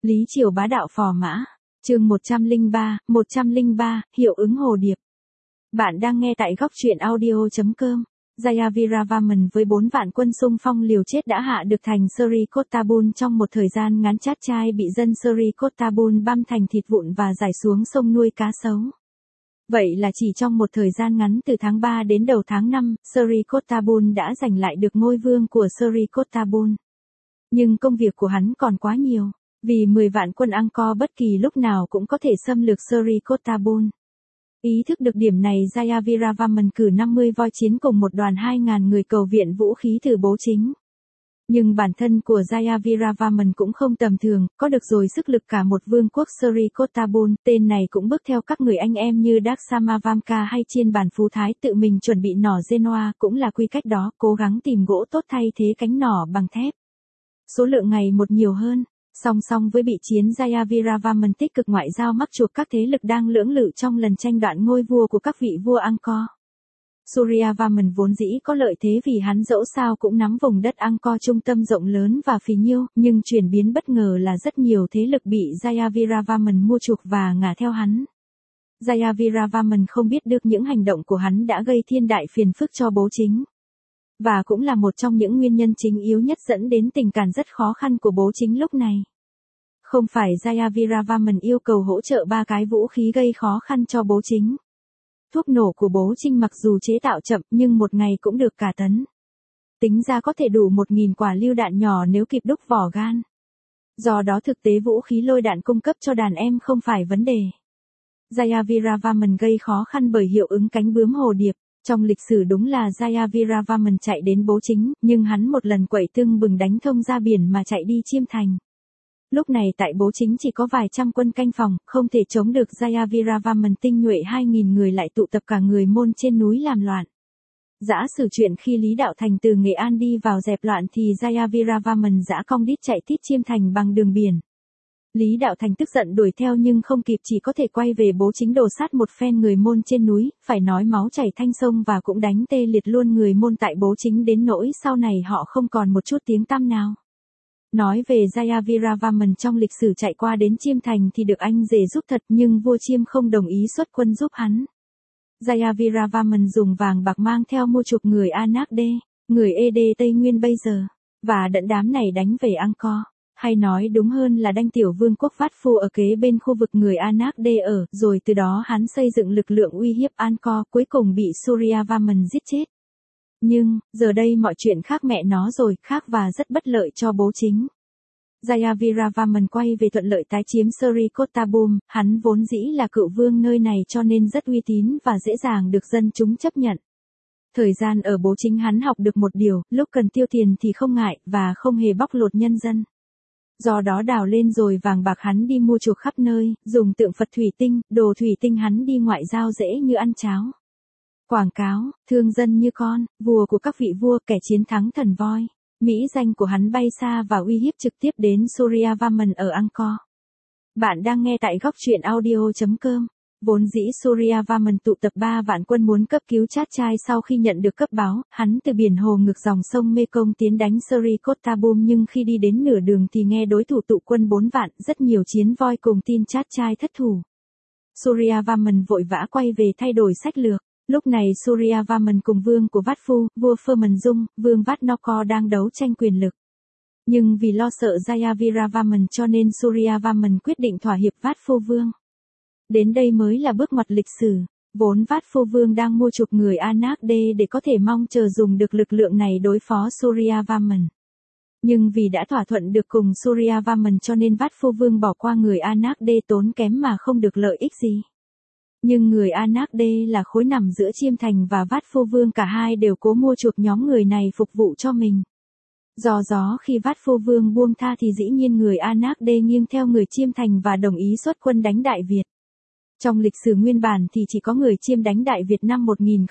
Lý Triều bá đạo phò mã. Chương 103, hiệu ứng hồ điệp. Bạn đang nghe tại góc truyện audio.com. Jayaviravarman với 4 vạn quân xung phong liều chết đã hạ được thành Sri-Kottabul trong một thời gian ngắn. Chát Trai bị dân Sri-Kottabul băm thành thịt vụn và giải xuống sông nuôi cá sấu. Vậy là chỉ trong một thời gian ngắn từ tháng 3 đến đầu tháng 5, Sri-Kottabul đã giành lại được ngôi vương của Sri-Kottabul. Nhưng công việc của hắn còn quá nhiều, vì 10 vạn quân Angkor bất kỳ lúc nào cũng có thể xâm lược Sri-Kottabul. Ý thức được điểm này, Jayaviravarman cử 50 voi chiến cùng một đoàn 2.000 người cầu viện vũ khí từ Bố Chính. Nhưng bản thân của Jayaviravarman cũng không tầm thường, có được rồi sức lực cả một vương quốc Sri-Kottabul. Tên này cũng bước theo các người anh em như Daksamavamka hay Chiên Bản Phú Thái tự mình chuẩn bị nỏ Genoa, cũng là quy cách đó, cố gắng tìm gỗ tốt thay thế cánh nỏ bằng thép. Số lượng ngày một nhiều hơn. Song song với bị chiến, Jayaviravarman tích cực ngoại giao mắc chuộc các thế lực đang lưỡng lự trong lần tranh đoạt ngôi vua của các vị vua Angkor. Suryavarman vốn dĩ có lợi thế vì hắn dẫu sao cũng nắm vùng đất Angkor trung tâm rộng lớn và phì nhiêu, nhưng chuyển biến bất ngờ là rất nhiều thế lực bị Jayaviravarman mua chuộc và ngả theo hắn. Jayaviravarman không biết được những hành động của hắn đã gây thiên đại phiền phức cho Bố Chính. Và cũng là một trong những nguyên nhân chính yếu nhất dẫn đến tình cảnh rất khó khăn của Bố Chính lúc này. Không phải Jayaviravarman yêu cầu hỗ trợ 3 cái vũ khí gây khó khăn cho Bố Chính. Thuốc nổ của Bố Chính mặc dù chế tạo chậm nhưng một ngày cũng được cả tấn. Tính ra có thể đủ 1.000 quả lựu đạn nhỏ nếu kịp đúc vỏ gan. Do đó thực tế vũ khí lôi đạn cung cấp cho đàn em không phải vấn đề. Jayaviravarman gây khó khăn bởi hiệu ứng cánh bướm hồ điệp. Trong lịch sử đúng là Jayaviravarman chạy đến Bố Chính, nhưng hắn một lần quậy tưng bừng đánh thông ra biển mà chạy đi Chiêm Thành. Lúc này tại Bố Chính chỉ có vài trăm quân canh phòng, không thể chống được Jayaviravarman tinh nhuệ 2.000 người lại tụ tập cả người Môn trên núi làm loạn. Dã sử chuyện khi Lý Đạo Thành từ Nghệ An đi vào dẹp loạn thì Jayaviravarman dã cong đít chạy tít Chiêm Thành bằng đường biển. Lý Đạo Thành tức giận đuổi theo nhưng không kịp, chỉ có thể quay về Bố Chính đồ sát một phen người Môn trên núi, phải nói máu chảy thanh sông và cũng đánh tê liệt luôn người Môn tại Bố Chính đến nỗi sau này họ không còn một chút tiếng tăm nào. Nói về Jayaviravarman trong lịch sử chạy qua đến Chiêm Thành thì được anh rể giúp thật nhưng vua Chiêm không đồng ý xuất quân giúp hắn. Jayaviravarman dùng vàng bạc mang theo mua chuộc người Anak De, người Ede Tây Nguyên bây giờ, và đẫn đám này đánh về Angkor. Hay nói đúng hơn là đanh tiểu vương quốc Vát Phu ở kế bên khu vực người Anak De ở, rồi từ đó hắn xây dựng lực lượng uy hiếp Angkor, cuối cùng bị Suryavarman giết chết. Nhưng, giờ đây mọi chuyện khác mẹ nó rồi, khác và rất bất lợi cho Bố Chính. Jayaviravarman quay về thuận lợi tái chiếm Sri-Kottabul, hắn vốn dĩ là cựu vương nơi này cho nên rất uy tín và dễ dàng được dân chúng chấp nhận. Thời gian ở Bố Chính hắn học được một điều, lúc cần tiêu tiền thì không ngại, và không hề bóc lột nhân dân. Do đó đào lên rồi vàng bạc hắn đi mua chuộc khắp nơi, dùng tượng Phật thủy tinh, đồ thủy tinh hắn đi ngoại giao dễ như ăn cháo. Quảng cáo, thương dân như con, vua của các vị vua, kẻ chiến thắng thần voi. Mỹ danh của hắn bay xa và uy hiếp trực tiếp đến Suryavarman ở Angkor. Bạn đang nghe tại góc truyện audio.com. Vốn dĩ Suryavarman tụ tập 3 vạn quân muốn cấp cứu Chát Trai sau khi nhận được cấp báo, hắn từ biển hồ ngược dòng sông Mekong tiến đánh Sri-Kottabul nhưng khi đi đến nửa đường thì nghe đối thủ tụ quân 4 vạn, rất nhiều chiến voi cùng tin Chát Trai thất thủ. Suryavarman vội vã quay về thay đổi sách lược. Lúc này Suryavarman cùng vương của Vát Phu, vua Phơ Dung, vương Vát Nokor đang đấu tranh quyền lực. Nhưng vì lo sợ Jayaviravarman cho nên Suryavarman quyết định thỏa hiệp Vát Phu vương. Đến đây mới là bước ngoặt lịch sử, vốn Vát Phu vương đang mua chuộc người Anak De để có thể mong chờ dùng được lực lượng này đối phó Suryavarman. Nhưng vì đã thỏa thuận được cùng Suryavarman cho nên Vát Phu vương bỏ qua người Anak De tốn kém mà không được lợi ích gì. Nhưng người Anak De là khối nằm giữa Chiêm Thành và Vát Phu vương, cả hai đều cố mua chuộc nhóm người này phục vụ cho mình. Do đó khi Vát Phu vương buông tha thì dĩ nhiên người Anak De nghiêng theo người Chiêm Thành và đồng ý xuất quân đánh Đại Việt. Trong lịch sử nguyên bản thì chỉ có người Chiêm đánh Đại Việt năm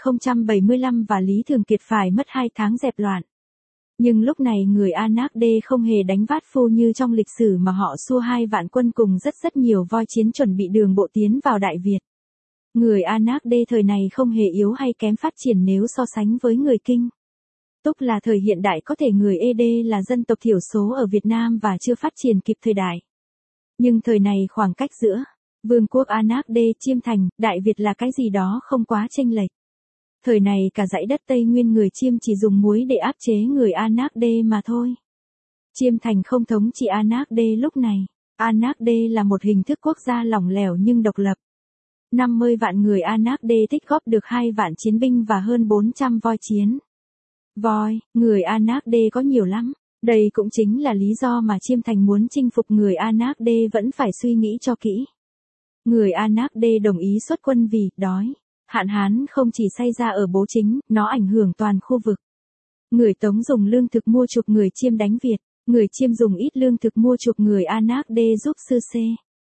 1075 và Lý Thường Kiệt phải mất 2 tháng dẹp loạn. Nhưng lúc này người Anak De không hề đánh Vát Phu như trong lịch sử mà họ xua 2 vạn quân cùng rất nhiều voi chiến chuẩn bị đường bộ tiến vào Đại Việt. Người Anak De thời này không hề yếu hay kém phát triển nếu so sánh với người Kinh. Túc là thời hiện đại, có thể người ED là dân tộc thiểu số ở Việt Nam và chưa phát triển kịp thời đại. Nhưng thời này khoảng cách giữa Vương quốc Anak D, Chiêm Thành, Đại Việt là cái gì đó không quá chênh lệch. Thời này cả dãy đất Tây Nguyên người Chiêm chỉ dùng muối để áp chế người Anak D mà thôi. Chiêm Thành không thống trị Anak D lúc này. Anak D là một hình thức quốc gia lỏng lẻo nhưng độc lập. 50 vạn người Anak D tích góp được 2 vạn chiến binh và hơn 400 voi chiến. Voi, người Anak D có nhiều lắm. Đây cũng chính là lý do mà Chiêm Thành muốn chinh phục người Anak D vẫn phải suy nghĩ cho kỹ. Người Anak D đồng ý xuất quân vì đói. Hạn hán không chỉ xảy ra ở Bố Chính, nó ảnh hưởng toàn khu vực. Người Tống dùng lương thực mua chuộc người Chiêm đánh Việt. Người Chiêm dùng ít lương thực mua chuộc người Anak D giúp sư xê.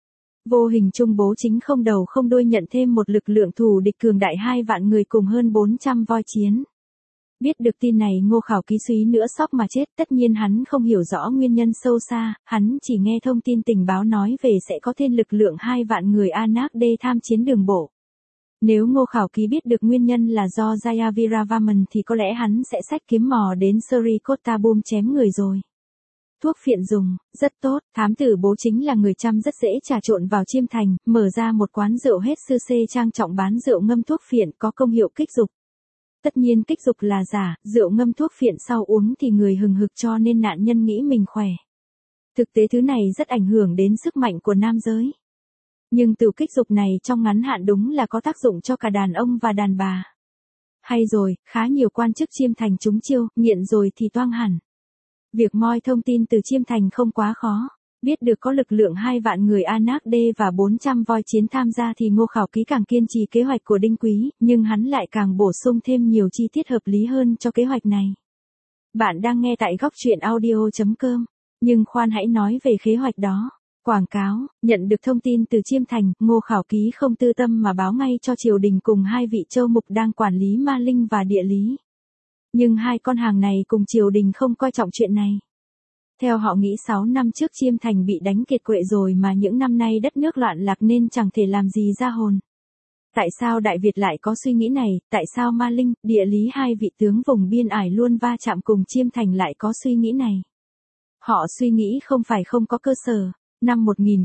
Vô hình chung Bố Chính không đầu không đuôi nhận thêm một lực lượng thù địch cường đại 2 vạn người cùng hơn 400 voi chiến. Biết được tin này Ngô Khảo Ký suýt nữa sốc mà chết, tất nhiên hắn không hiểu rõ nguyên nhân sâu xa, hắn chỉ nghe thông tin tình báo nói về sẽ có thêm lực lượng 2 vạn người Anak D tham chiến đường bộ. Nếu Ngô Khảo Ký biết được nguyên nhân là do Jayaviravarman thì có lẽ hắn sẽ xách kiếm mò đến Srikottabum chém người rồi. Thuốc phiện dùng, rất tốt, thám tử Bố Chính là người Chăm rất dễ trà trộn vào Chiêm Thành, mở ra một quán rượu hết sư xê trang trọng bán rượu ngâm thuốc phiện có công hiệu kích dục. Tất nhiên kích dục là giả, rượu ngâm thuốc phiện sau uống thì người hừng hực cho nên nạn nhân nghĩ mình khỏe. Thực tế thứ này rất ảnh hưởng đến sức mạnh của nam giới. Nhưng từ kích dục này trong ngắn hạn đúng là có tác dụng cho cả đàn ông và đàn bà. Hay rồi, khá nhiều quan chức Chiêm Thành trúng chiêu, nghiện rồi thì toang hẳn. Việc moi thông tin từ Chiêm Thành không quá khó. Biết được có lực lượng 2 vạn người Anak D và 400 voi chiến tham gia thì Ngô Khảo Ký càng kiên trì kế hoạch của Đinh Quý, nhưng hắn lại càng bổ sung thêm nhiều chi tiết hợp lý hơn cho kế hoạch này. Bạn đang nghe tại góc truyện audio.com. Nhưng khoan hãy nói về kế hoạch đó. Quảng cáo, nhận được thông tin từ Chiêm Thành, Ngô Khảo Ký không tư tâm mà báo ngay cho triều đình cùng 2 vị châu mục đang quản lý ma linh và địa lý. Nhưng 2 con hàng này cùng triều đình không coi trọng chuyện này. Theo họ nghĩ 6 năm trước Chiêm Thành bị đánh kiệt quệ rồi mà những năm nay đất nước loạn lạc nên chẳng thể làm gì ra hồn. Tại sao Đại Việt lại có suy nghĩ này, tại sao ma linh, địa lý 2 vị tướng vùng biên ải luôn va chạm cùng Chiêm Thành lại có suy nghĩ này? Họ suy nghĩ không phải không có cơ sở. Năm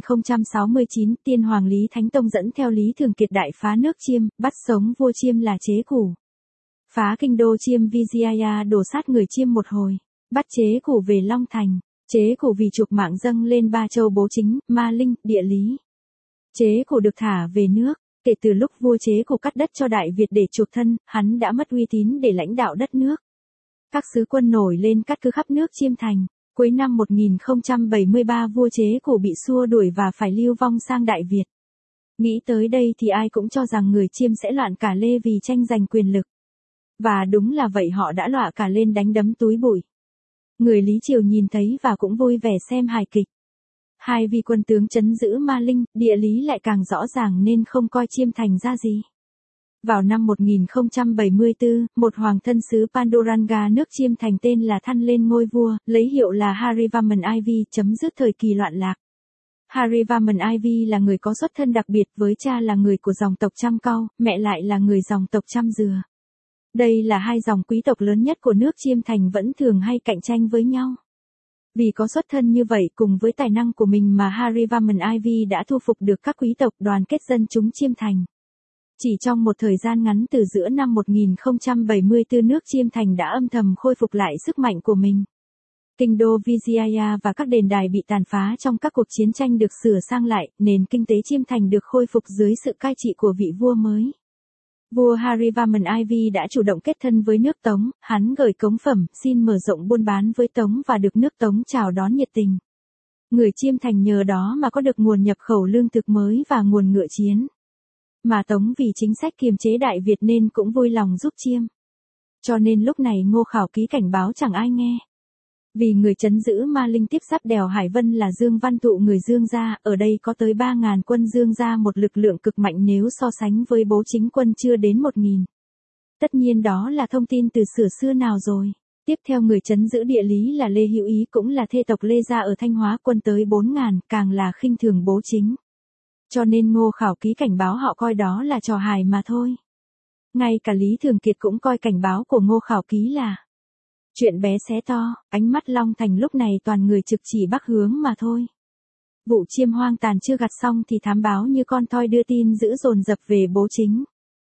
1069, tiên hoàng Lý Thánh Tông dẫn theo Lý Thường Kiệt đại phá nước Chiêm, bắt sống vua Chiêm là Chế Củ. Phá kinh đô Chiêm Vijaya đổ sát người Chiêm một hồi, bắt Chế Củ về Long Thành. Chế Củ vì chuộc mạng dâng lên 3 châu Bố Chính, ma linh, địa lý. Chế Củ được thả về nước. Kể từ lúc vua Chế Củ cắt đất cho Đại Việt để chuộc thân, hắn đã mất uy tín để lãnh đạo đất nước. Các sứ quân nổi lên cắt cứ khắp nước Chiêm Thành. Cuối năm 1073 vua Chế Củ bị xua đuổi và phải lưu vong sang Đại Việt. Nghĩ tới đây thì ai cũng cho rằng người Chiêm sẽ loạn cả lê vì tranh giành quyền lực. Và đúng là vậy, họ đã loạn cả lên đánh đấm túi bụi. Người Lý Triều nhìn thấy và cũng vui vẻ xem hài kịch. 2 vị quân tướng trấn giữ ma linh, địa lý lại càng rõ ràng nên không coi Chiêm Thành ra gì. Vào năm 1074, một hoàng thân xứ Panduranga nước Chiêm Thành tên là Thăn lên ngôi vua, lấy hiệu là Harivarman IV, chấm dứt thời kỳ loạn lạc. Harivarman IV là người có xuất thân đặc biệt, với cha là người của dòng tộc Chăm Cau, mẹ lại là người dòng tộc Chăm Dừa. Đây là 2 dòng quý tộc lớn nhất của nước Chiêm Thành vẫn thường hay cạnh tranh với nhau. Vì có xuất thân như vậy cùng với tài năng của mình mà Harivarman IV đã thu phục được các quý tộc, đoàn kết dân chúng Chiêm Thành. Chỉ trong một thời gian ngắn từ giữa năm 1074 nước Chiêm Thành đã âm thầm khôi phục lại sức mạnh của mình. Kinh đô Vijaya và các đền đài bị tàn phá trong các cuộc chiến tranh được sửa sang lại, nền kinh tế Chiêm Thành được khôi phục dưới sự cai trị của vị vua mới. Vua Harivarman IV đã chủ động kết thân với nước Tống, hắn gửi cống phẩm, xin mở rộng buôn bán với Tống và được nước Tống chào đón nhiệt tình. Người Chiêm Thành nhờ đó mà có được nguồn nhập khẩu lương thực mới và nguồn ngựa chiến. Mà Tống vì chính sách kiềm chế Đại Việt nên cũng vui lòng giúp Chiêm. Cho nên lúc này Ngô Khảo Ký cảnh báo chẳng ai nghe. Vì người trấn giữ ma linh tiếp giáp đèo Hải Vân là Dương Văn Thụ người Dương gia, ở đây có tới 3.000 quân Dương gia, một lực lượng cực mạnh nếu so sánh với Bố Chính quân chưa đến 1.000. Tất nhiên đó là thông tin từ xưa nào rồi. Tiếp theo người trấn giữ địa lý là Lê Hữu Ý, cũng là thê tộc Lê gia ở Thanh Hóa, quân tới 4.000, càng là khinh thường Bố Chính. Cho nên Ngô Khảo Ký cảnh báo họ coi đó là trò hài mà thôi. Ngay cả Lý Thường Kiệt cũng coi cảnh báo của Ngô Khảo Ký là chuyện bé xé to, ánh mắt Long Thành lúc này toàn người trực chỉ bắc hướng mà thôi. Vụ chiêm hoang tàn chưa gặt xong thì thám báo như con thoi đưa tin dữ dồn dập về Bố Chính.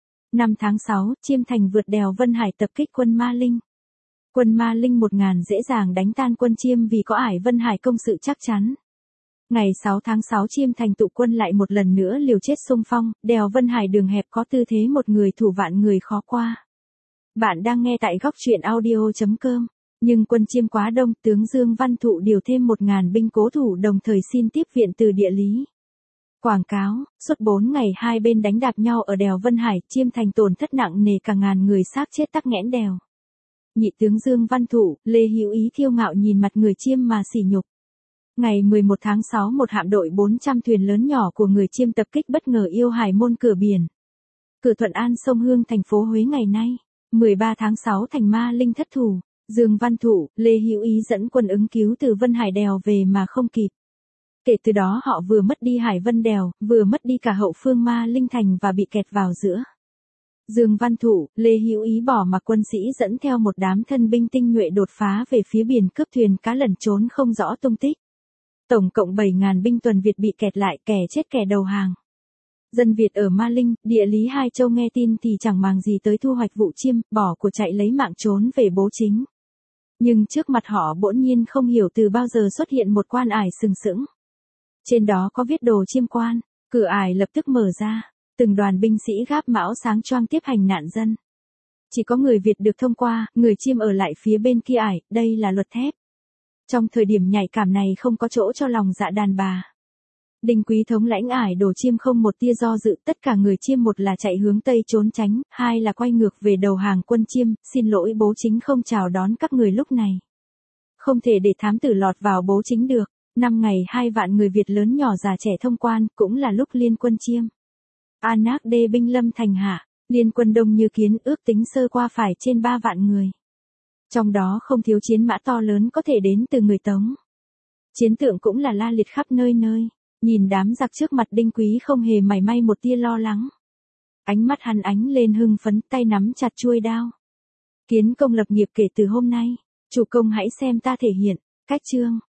5 tháng 6, Chiêm Thành vượt đèo Vân Hải tập kích quân Ma Linh. Quân Ma Linh 1000 dễ dàng đánh tan quân Chiêm vì có ải Vân Hải công sự chắc chắn. Ngày 6 tháng 6 Chiêm Thành tụ quân lại một lần nữa liều chết xung phong, đèo Vân Hải đường hẹp có tư thế một người thủ vạn người khó qua. Bạn đang nghe tại góc truyện audio.com. Nhưng quân Chiêm quá đông, tướng Dương Văn Thụ điều thêm 1000 binh cố thủ đồng thời xin tiếp viện từ địa lý. Quảng cáo, suốt 4 ngày hai bên đánh đạp nhau ở đèo Vân Hải, Chiêm Thành tổn thất nặng nề, cả ngàn người xác chết tắc nghẽn đèo. Nhị tướng Dương Văn Thụ, Lê Hữu Ý kiêu ngạo nhìn mặt người Chiêm mà sỉ nhục. Ngày 11 tháng 6 một hạm đội 400 thuyền lớn nhỏ của người Chiêm tập kích bất ngờ Yêu Hải môn cửa biển. Cửa Thuận An sông Hương thành phố Huế ngày nay. 13 tháng 6 thành Ma Linh thất thủ. Dương Văn Thụ, Lê Hữu Ý dẫn quân ứng cứu từ Vân Hải đèo về mà không kịp. Kể từ đó họ vừa mất đi Hải Vân đèo, vừa mất đi cả hậu phương Ma Linh thành và bị kẹt vào giữa. Dương Văn Thụ, Lê Hữu Ý bỏ mặc quân sĩ dẫn theo một đám thân binh tinh nhuệ đột phá về phía biển cướp thuyền cá lẩn trốn không rõ tung tích. Tổng cộng 7.000 binh tuần Việt bị kẹt lại, kẻ chết kẻ đầu hàng. Dân Việt ở Ma Linh, địa lý Hai Châu nghe tin thì chẳng màng gì tới thu hoạch vụ chiêm, bỏ của chạy lấy mạng trốn về Bố Chính. Nhưng trước mặt họ bỗng nhiên không hiểu từ bao giờ xuất hiện một quan ải sừng sững. Trên đó có viết đồ chiêm quan, cửa ải lập tức mở ra, từng đoàn binh sĩ gáp mão sáng choang tiếp hành nạn dân. Chỉ có người Việt được thông qua, người Chiêm ở lại phía bên kia ải, đây là luật thép. Trong thời điểm nhạy cảm này không có chỗ cho lòng dạ đàn bà. Đinh Quý thống lãnh ải đồ Chiêm không một tia do dự, tất cả người Chiêm một là chạy hướng Tây trốn tránh, hai là quay ngược về đầu hàng quân Chiêm, xin lỗi Bố Chính không chào đón các người lúc này. Không thể để thám tử lọt vào Bố Chính được. 5 ngày 2 vạn người Việt lớn nhỏ già trẻ thông quan, cũng là lúc liên quân Chiêm Anak đê binh lâm thành hạ, liên quân đông như kiến, ước tính sơ qua phải trên 3 vạn người. Trong đó không thiếu chiến mã to lớn có thể đến từ người Tống. Chiến tượng cũng là la liệt khắp nơi nơi, nhìn đám giặc trước mặt Đinh Quý không hề mảy may một tia lo lắng. Ánh mắt hắn ánh lên hưng phấn, tay nắm chặt chuôi đao. Kiến công lập nghiệp kể từ hôm nay, chủ công hãy xem ta thể hiện, cách chương.